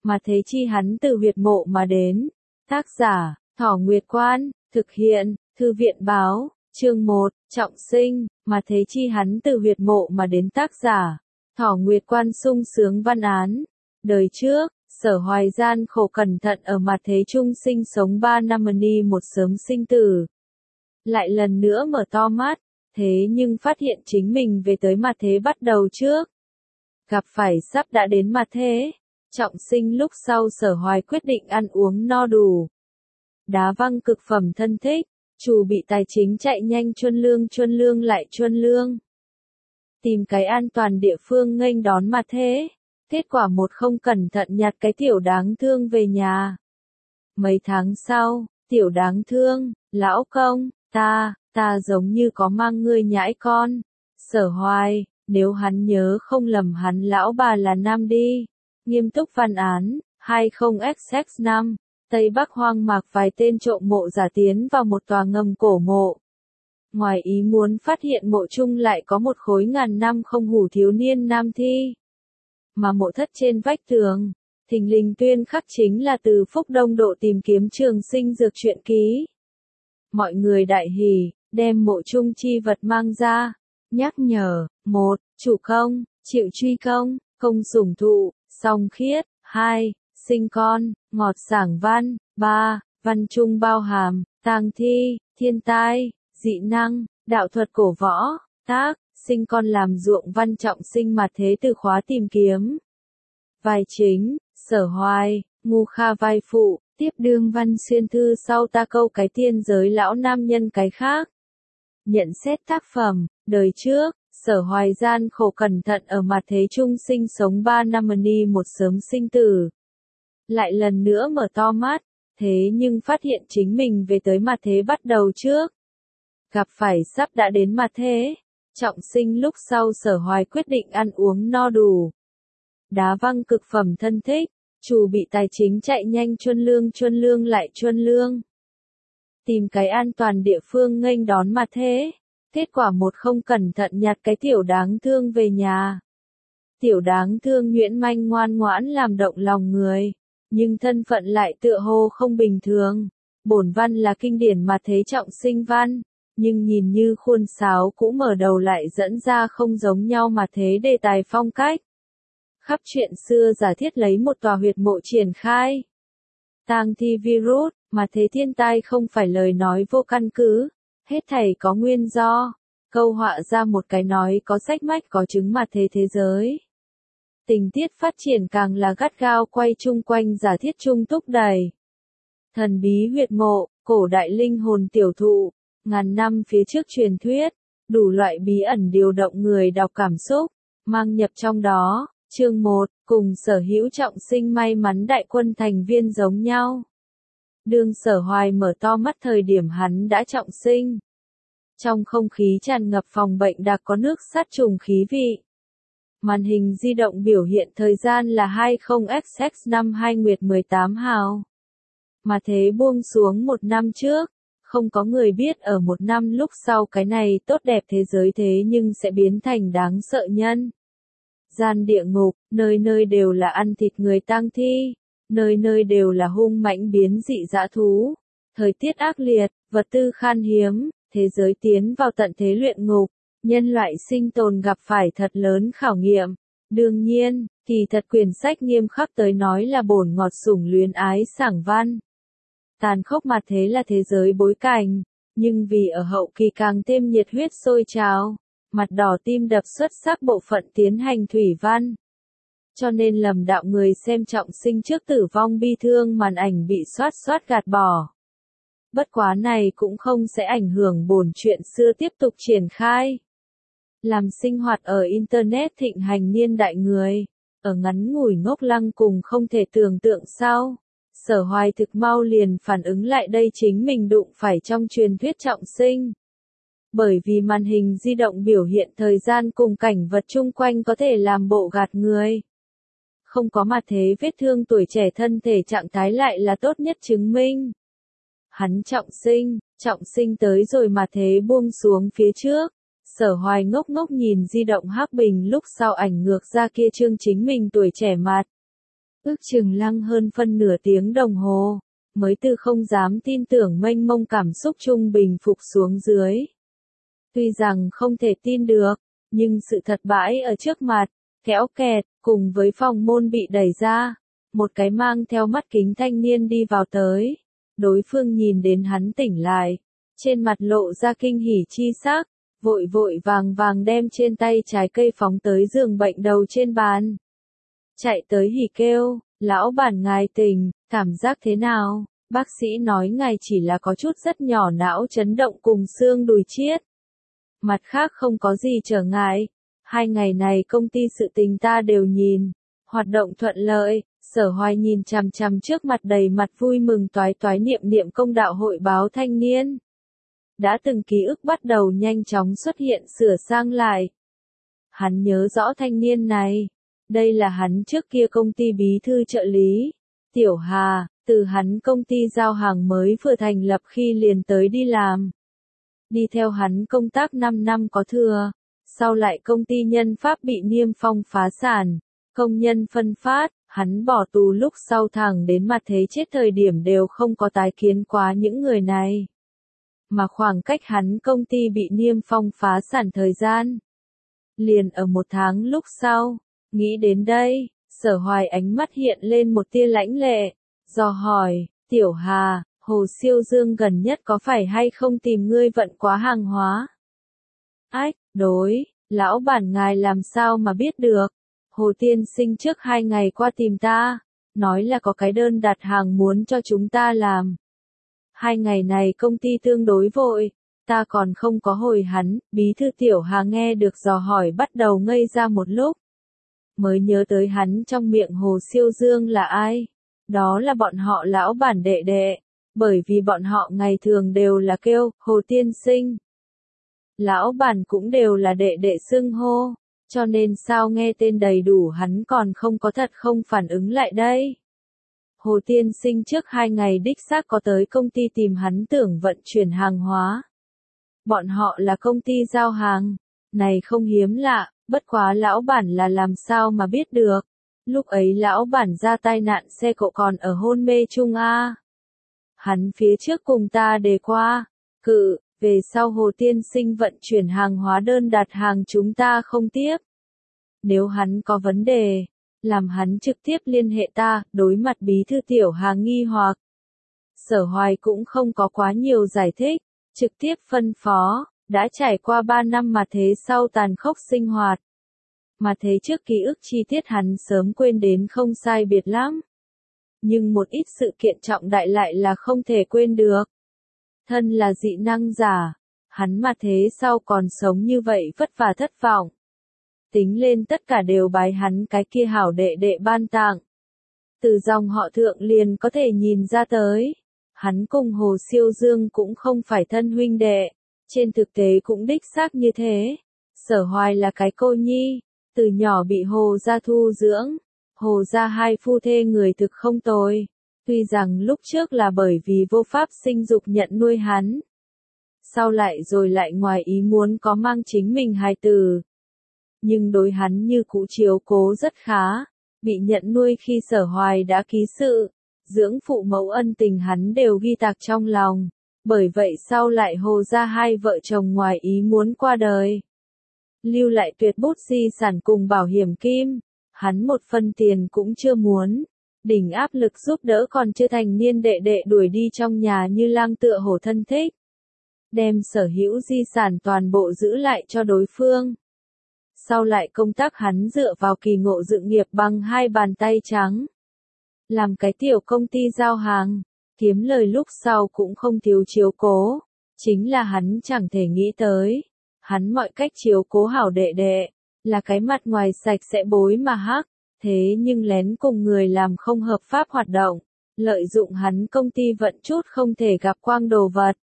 mà thế chi hắn từ huyệt mộ mà đến. Tác giả, Thỏ Nguyệt Quan, thực hiện, Thư viện báo, chương 1, trọng sinh, mà thế chi hắn từ huyệt mộ mà đến. Tác giả, Thỏ Nguyệt Quan. Sung sướng văn án. Đời trước, Sở Hoài gian khổ cẩn thận ở mặt thế chung sinh sống 3 năm ni một sớm sinh tử. Lại lần nữa mở to mắt, thế nhưng phát hiện chính mình về tới mặt thế bắt đầu trước. Gặp phải sắp đã đến mặt thế. Trọng sinh lúc sau Sở Hoài quyết định ăn uống no đủ. Đá văng cực phẩm thân thích, chủ bị tài chính chạy nhanh chuân lương lại chuân lương. Tìm cái an toàn địa phương nghênh đón mặt thế. Kết quả một không cẩn thận nhặt cái tiểu đáng thương về nhà. Mấy tháng sau, tiểu đáng thương, lão công, ta giống như có mang ngươi nhãi con. Sở Hoài, nếu hắn nhớ không lầm hắn lão bà là nam đi. Nghiêm túc văn án, 20XX5, Tây Bắc hoang mạc vài tên trộm mộ giả tiến vào một tòa ngầm cổ mộ. Ngoài ý muốn phát hiện mộ chung lại có một khối ngàn năm không hủ thiếu niên nam thi. Mà mộ thất trên vách tường, thình lình tuyên khắc chính là từ Phúc Đông Độ tìm kiếm trường sinh dược truyện ký. Mọi người đại hỉ, đem mộ chung chi vật mang ra. Nhắc nhở, 1. Chủ công, chịu truy công, công sủng thụ, song khiết. 2. Sinh con, ngọt sảng văn. 3. Văn chung bao hàm, tang thi, thiên tai, dị năng, đạo thuật cổ võ, tác, sinh con làm ruộng văn. Trọng sinh mặt thế từ khóa tìm kiếm. Vai chính, Sở Hoài, Ngu Kha vai phụ, tiếp đương văn xuyên thư sau ta câu cái tiên giới lão nam nhân cái khác. Nhận xét tác phẩm, đời trước, Sở Hoài gian khổ cẩn thận ở mặt thế chung sinh sống 3 năm ni một sớm sinh tử. Lại lần nữa mở to mắt, thế nhưng phát hiện chính mình về tới mặt thế bắt đầu trước. Gặp phải sắp đã đến mặt thế. Trọng sinh lúc sau Sở Hoài quyết định ăn uống no đủ. Đá văng cực phẩm thân thích, chủ bị tài chính chạy nhanh chuân lương lại chuân lương. Tìm cái an toàn địa phương nghênh đón mặt thế. Kết quả một không cẩn thận nhặt cái tiểu đáng thương về nhà. Tiểu đáng thương nhuyễn manh ngoan ngoãn làm động lòng người. Nhưng thân phận lại tựa hồ không bình thường. Bổn văn là kinh điển mặt thế trọng sinh văn. Nhưng nhìn như khuôn sáo cũ mở đầu lại dẫn ra không giống nhau mà thế đề tài phong cách. Khắp chuyện xưa giả thiết lấy một tòa huyệt mộ triển khai. Tang thi virus, mà thế thiên tai không phải lời nói vô căn cứ. Hết thảy có nguyên do. Câu họa ra một cái nói có sách mách có chứng mà thế giới. Tình tiết phát triển càng là gắt gao quay chung quanh giả thiết chung túc đầy. Thần bí huyệt mộ, cổ đại linh hồn tiểu thụ. Ngàn năm phía trước truyền thuyết, đủ loại bí ẩn điều động người đọc cảm xúc, mang nhập trong đó. Chương 1, cùng Sở hữu trọng sinh may mắn đại quân thành viên giống nhau. Đương Sở Hoài mở to mắt thời điểm hắn đã trọng sinh. Trong không khí tràn ngập phòng bệnh đặc có nước sát trùng khí vị. Màn hình di động biểu hiện thời gian là 20XX5 2 Nguyệt 18 Hào. Mà thế buông xuống một năm trước. Không có người biết ở một năm lúc sau cái này tốt đẹp thế giới thế nhưng sẽ biến thành đáng sợ nhân. Gian địa ngục, nơi nơi đều là ăn thịt người tang thi, nơi nơi đều là hung mãnh biến dị dã thú. Thời tiết ác liệt, vật tư khan hiếm, thế giới tiến vào tận thế luyện ngục, nhân loại sinh tồn gặp phải thật lớn khảo nghiệm. Đương nhiên, kỳ thật quyển sách nghiêm khắc tới nói là bổn ngọt sủng luyến ái sảng văn. Tàn khốc mặt thế là thế giới bối cảnh, nhưng vì ở hậu kỳ càng thêm nhiệt huyết sôi trào, mặt đỏ tim đập xuất sắc bộ phận tiến hành thủy văn. Cho nên lầm đạo người xem trọng sinh trước tử vong bi thương màn ảnh bị xoát gạt bỏ. Bất quá này cũng không sẽ ảnh hưởng bổn chuyện xưa tiếp tục triển khai. Làm sinh hoạt ở Internet thịnh hành niên đại người, ở ngắn ngủi ngốc lăng cùng không thể tưởng tượng sau. Sở Hoài thực mau liền phản ứng lại đây chính mình đụng phải trong truyền thuyết trọng sinh. Bởi vì màn hình di động biểu hiện thời gian cùng cảnh vật chung quanh có thể làm bộ gạt người. Không có mặt thế vết thương tuổi trẻ thân thể trạng thái lại là tốt nhất chứng minh. Hắn trọng sinh tới rồi mà thế buông xuống phía trước. Sở Hoài ngốc ngốc nhìn di động hắc bình lúc sau ảnh ngược ra kia chương chính mình tuổi trẻ mặt. Ước chừng lăng hơn phân nửa tiếng đồng hồ, mới từ không dám tin tưởng mênh mông cảm xúc trung bình phục xuống dưới. Tuy rằng không thể tin được, nhưng sự thật bãi ở trước mặt, kéo kẹt, cùng với phòng môn bị đẩy ra, một cái mang theo mắt kính thanh niên đi vào tới. Đối phương nhìn đến hắn tỉnh lại, trên mặt lộ ra kinh hỉ chi sắc, vội vội vàng vàng đem trên tay trái cây phóng tới giường bệnh đầu trên bàn. Chạy tới hỉ kêu, lão bản ngài tỉnh, cảm giác thế nào? Bác sĩ nói ngài chỉ là có chút rất nhỏ não chấn động cùng xương đùi chiết. Mặt khác không có gì trở ngại. 2 ngày này công ty sự tình ta đều nhìn, hoạt động thuận lợi. Sở Hoài nhìn chằm chằm trước mặt đầy mặt vui mừng toái toái niệm niệm công đạo hội báo thanh niên. Đã từng ký ức bắt đầu nhanh chóng xuất hiện sửa sang lại. Hắn nhớ rõ thanh niên này. Đây là hắn trước kia công ty bí thư trợ lý. Tiểu Hà, từ hắn công ty giao hàng mới vừa thành lập khi liền tới đi làm. Đi theo hắn công tác 5 năm có thừa. Sau lại công ty Nhân Pháp bị niêm phong phá sản. Công nhân phân phát, hắn bỏ tù lúc sau thẳng đến mặt thế chết thời điểm đều không có tái kiến quá những người này. Mà khoảng cách hắn công ty bị niêm phong phá sản thời gian. Liền ở 1 tháng lúc sau, nghĩ đến đây, Sở Hoài ánh mắt hiện lên một tia lãnh lệ, dò hỏi, Tiểu Hà, Hồ Siêu Dương gần nhất có phải hay không tìm ngươi vận quá hàng hóa? Ách, đối, lão bản ngài làm sao mà biết được? Hồ tiên sinh trước 2 ngày qua tìm ta, nói là có cái đơn đặt hàng muốn cho chúng ta làm. 2 ngày này công ty tương đối vội, ta còn không có hồi hắn. Bí thư Tiểu Hà nghe được dò hỏi bắt đầu ngây ra một lúc. Mới nhớ tới hắn trong miệng Hồ Siêu Dương là ai. Đó là bọn họ lão bản đệ đệ, bởi vì bọn họ ngày thường đều là kêu Hồ tiên sinh. Lão bản cũng đều là đệ đệ xưng hô, cho nên sao nghe tên đầy đủ hắn còn không có thật không phản ứng lại đây. Hồ tiên sinh trước 2 ngày đích xác có tới công ty tìm hắn tưởng vận chuyển hàng hóa. Bọn họ là công ty giao hàng, này không hiếm lạ, bất quá lão bản là làm sao mà biết được. Lúc ấy lão bản ra tai nạn xe cộ còn ở hôn mê chung a. Hắn phía trước cùng ta đề qua, về sau Hồ tiên sinh vận chuyển hàng hóa đơn đặt hàng chúng ta không tiếp. Nếu hắn có vấn đề, làm hắn trực tiếp liên hệ ta. Đối mặt bí thư Tiểu Hà nghi hoặc, Sở Hoài cũng không có quá nhiều giải thích, trực tiếp phân phó, đã trải qua 3 năm mà thế sau tàn khốc sinh hoạt. Mà thế trước ký ức chi tiết hắn sớm quên đến không sai biệt lắm. Nhưng một ít sự kiện trọng đại lại là không thể quên được. Thân là dị năng giả, hắn mà thế sau còn sống như vậy vất vả thất vọng. Tính lên tất cả đều bái hắn cái kia hảo đệ đệ ban tặng. Từ dòng họ Thượng liền có thể nhìn ra tới. Hắn cùng Hồ Siêu Dương cũng không phải thân huynh đệ. Trên thực tế cũng đích xác như thế. Sở Hoài là cái cô nhi, từ nhỏ bị Hồ gia thu dưỡng. Hồ gia 2 phu thê người thực không tồi. Tuy rằng lúc trước là bởi vì vô pháp sinh dục nhận nuôi hắn. Sau lại rồi lại ngoài ý muốn có mang chính mình hài tử. Nhưng đối hắn như cũ chiếu cố rất khá. Bị nhận nuôi khi Sở Hoài đã ký sự. Dưỡng phụ mẫu ân tình hắn đều ghi tạc trong lòng. Bởi vậy sau lại Hồ gia 2 vợ chồng ngoài ý muốn qua đời. Lưu lại tuyệt bút di sản cùng bảo hiểm kim. Hắn một phân tiền cũng chưa muốn. Đỉnh áp lực giúp đỡ còn chưa thành niên đệ đệ đuổi đi trong nhà như lang tựa hổ thân thích. Đem sở hữu di sản toàn bộ giữ lại cho đối phương. Sau lại công tác hắn dựa vào kỳ ngộ dự nghiệp bằng 2 bàn tay trắng. Làm cái tiểu công ty giao hàng, kiếm lời lúc sau cũng không thiếu chiếu cố. Chính là hắn chẳng thể nghĩ tới. Hắn mọi cách chiếu cố hảo đệ đệ, là cái mặt ngoài sạch sẽ bối mà hắc. Thế nhưng lén cùng người làm không hợp pháp hoạt động, lợi dụng hắn công ty vận chút không thể gặp quang đồ vật.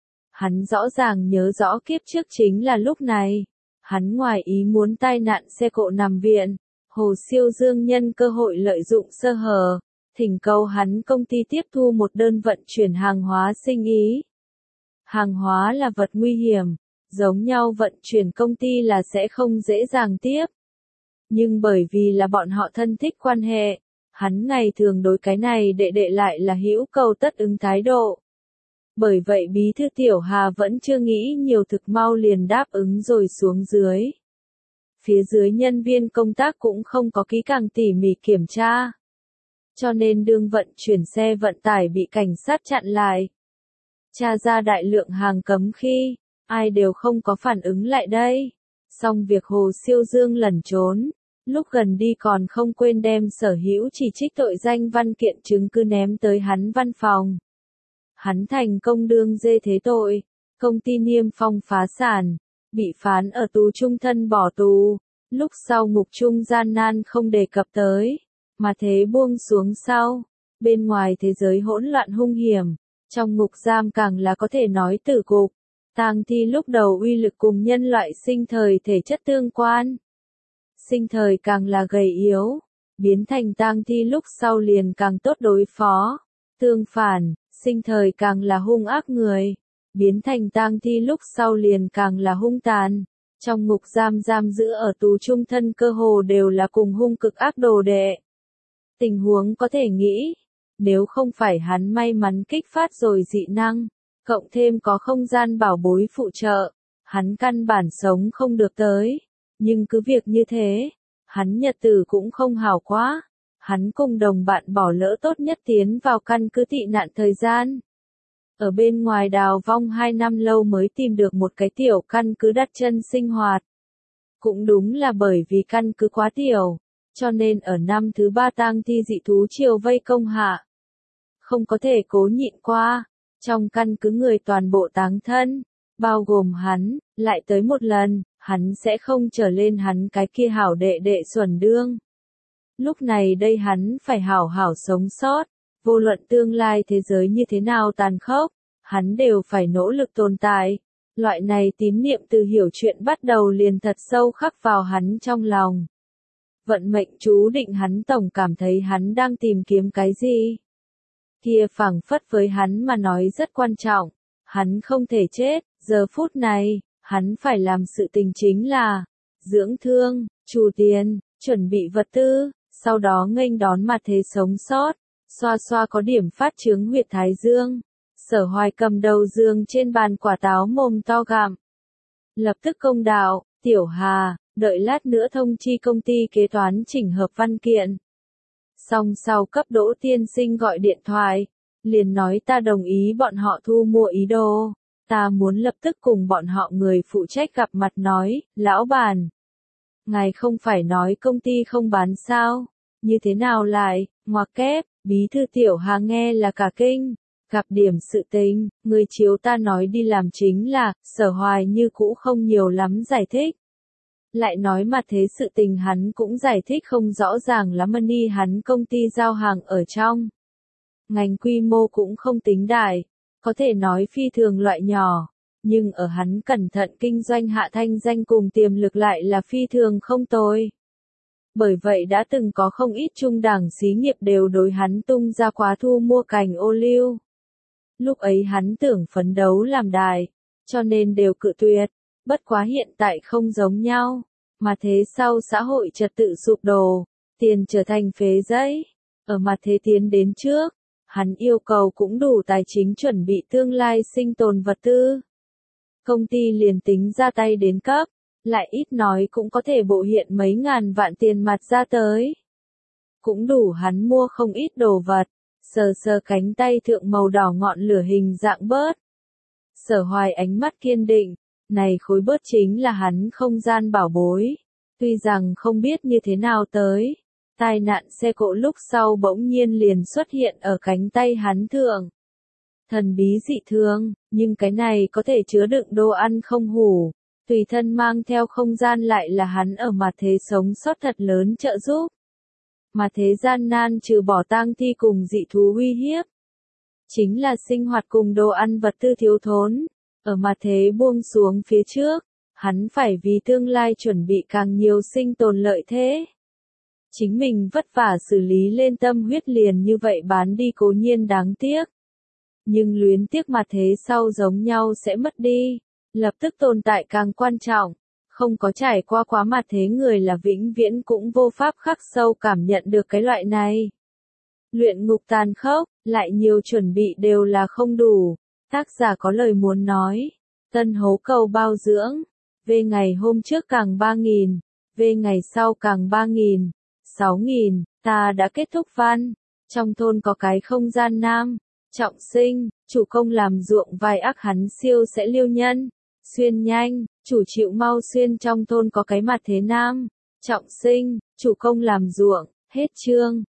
Hắn rõ ràng nhớ rõ kiếp trước chính là lúc này. Hắn ngoài ý muốn tai nạn xe cộ nằm viện, Hồ Siêu Dương nhân cơ hội lợi dụng sơ hở, thỉnh cầu hắn công ty tiếp thu một đơn vận chuyển hàng hóa sinh ý. Hàng hóa là vật nguy hiểm, giống nhau vận chuyển công ty là sẽ không dễ dàng tiếp. Nhưng bởi vì là bọn họ thân thích quan hệ, Hắn ngày thường đối cái này đệ đệ lại là hữu cầu tất ứng thái độ. Bởi vậy bí thư Tiểu Hà vẫn chưa nghĩ nhiều, thực mau liền đáp ứng rồi xuống dưới. Phía dưới nhân viên công tác cũng không có kỹ càng tỉ mỉ kiểm tra. Cho nên đương vận chuyển xe vận tải bị cảnh sát chặn lại. Tra ra đại lượng hàng cấm khi, ai đều không có phản ứng lại đây. Xong việc Hồ Siêu Dương lẩn trốn, lúc gần đi còn không quên đem sở hữu chỉ trích tội danh văn kiện chứng cứ ném tới hắn văn phòng. Hắn thành công đương dê thế tội, công ty Niêm Phong phá sản, bị phán ở tù trung thân bỏ tù, lúc sau ngục trung gian nan không đề cập tới, mà thế buông xuống sau, bên ngoài thế giới hỗn loạn hung hiểm, trong ngục giam càng là có thể nói tử cục. Tang thi lúc đầu uy lực cùng nhân loại sinh thời thể chất tương quan. Sinh thời càng là gầy yếu, biến thành tang thi lúc sau liền càng tốt đối phó. Tương phản, sinh thời càng là hung ác người, biến thành tang thi lúc sau liền càng là hung tàn. Trong ngục giam giữ ở tù trung thân cơ hồ đều là cùng hung cực ác đồ đệ. Tình huống có thể nghĩ, nếu không phải hắn may mắn kích phát rồi dị năng, cộng thêm có không gian bảo bối phụ trợ, hắn căn bản sống không được tới. Nhưng cứ việc như thế, hắn nhật tử cũng không hảo quá. Hắn cùng đồng bạn bỏ lỡ tốt nhất tiến vào căn cứ tị nạn thời gian. Ở bên ngoài đào vong 2 năm lâu mới tìm được một cái tiểu căn cứ đặt chân sinh hoạt. Cũng đúng là bởi vì căn cứ quá tiểu, cho nên ở năm thứ 3 tang thi dị thú triều vây công hạ. Không có thể cố nhịn qua, trong căn cứ người toàn bộ táng thân, bao gồm hắn, lại tới một lần, hắn sẽ không trở lên hắn cái kia hảo đệ đệ xuẩn đương. Lúc này đây hắn phải hảo hảo sống sót, vô luận tương lai thế giới như thế nào tàn khốc, hắn đều phải nỗ lực tồn tại. Loại này tín niệm từ hiểu chuyện bắt đầu liền thật sâu khắc vào hắn trong lòng. Vận mệnh chú định hắn tổng cảm thấy hắn đang tìm kiếm cái gì. Kia phảng phất với hắn mà nói rất quan trọng, hắn không thể chết, giờ phút này, hắn phải làm sự tình chính là dưỡng thương, trù tiền, chuẩn bị vật tư, sau đó nghênh đón mặt thế sống sót, xoa xoa có điểm phát chứng huyệt thái dương. Sở Hoài cầm đầu giường trên bàn quả táo mồm to gặm. Lập tức công đạo, Tiểu Hà, đợi lát nữa thông chi công ty kế toán chỉnh hợp văn kiện. Xong sau cấp Đỗ tiên sinh gọi điện thoại, liền nói ta đồng ý bọn họ thu mua ý đồ. Ta muốn lập tức cùng bọn họ người phụ trách gặp mặt nói, lão bản. Ngài không phải nói công ty không bán sao, như thế nào lại, ngoặc kép, bí thư Tiểu Hà nghe là cả kinh. Gặp điểm sự tình, người chiếu ta nói đi làm chính là, Sở Hoài như cũ không nhiều lắm giải thích. Lại nói mà thế sự tình hắn cũng giải thích không rõ ràng lắm, ni hắn công ty giao hàng ở trong. Ngành quy mô cũng không tính đại, có thể nói phi thường loại nhỏ, nhưng ở hắn cẩn thận kinh doanh hạ thanh danh cùng tiềm lực lại là phi thường không tồi. Bởi vậy đã từng có không ít trung đẳng xí nghiệp đều đối hắn tung ra quá thu mua cành ô liu. Lúc ấy hắn tưởng phấn đấu làm đại, cho nên đều cự tuyệt, bất quá hiện tại không giống nhau, mà thế sau xã hội trật tự sụp đổ, tiền trở thành phế giấy, ở mặt thế tiến đến trước, hắn yêu cầu cũng đủ tài chính chuẩn bị tương lai sinh tồn vật tư. Công ty liền tính ra tay đến cấp, lại ít nói cũng có thể bộ hiện mấy ngàn vạn tiền mặt ra tới. Cũng đủ hắn mua không ít đồ vật. Sờ sờ cánh tay thượng màu đỏ ngọn lửa hình dạng bớt. Sở Hoài ánh mắt kiên định, này khối bớt chính là hắn không gian bảo bối. Tuy rằng không biết như thế nào tới, tai nạn xe cộ lúc sau bỗng nhiên liền xuất hiện ở cánh tay hắn thượng. Thần bí dị thường, nhưng cái này có thể chứa đựng đồ ăn không hủ, tùy thân mang theo không gian lại là hắn ở mặt thế sống sót thật lớn trợ giúp. Mà thế gian nan trừ bỏ tang thi cùng dị thú uy hiếp, chính là sinh hoạt cùng đồ ăn vật tư thiếu thốn. Ở mặt thế buông xuống phía trước, hắn phải vì tương lai chuẩn bị càng nhiều sinh tồn lợi thế. Chính mình vất vả xử lý lên tâm huyết liền như vậy bán đi cố nhiên đáng tiếc. Nhưng luyến tiếc mặt thế sau giống nhau sẽ mất đi, lập tức tồn tại càng quan trọng. Không có trải qua quá mặt thế người là vĩnh viễn cũng vô pháp khắc sâu cảm nhận được cái loại này. Luyện ngục tàn khốc, lại nhiều chuẩn bị đều là không đủ. Tác giả có lời muốn nói. Tân hố cầu bao dưỡng. Về ngày hôm trước càng 3.000. Về ngày sau càng 3.000. 6.000. Ta đã kết thúc văn. Trong thôn có cái không gian nam. Trọng sinh, chủ công làm ruộng vai ác hắn siêu sẽ liêu nhân. Xuyên nhanh, chủ chịu mau xuyên trong thôn có cái mặt thế nam. Trọng sinh, chủ công làm ruộng, hết chương.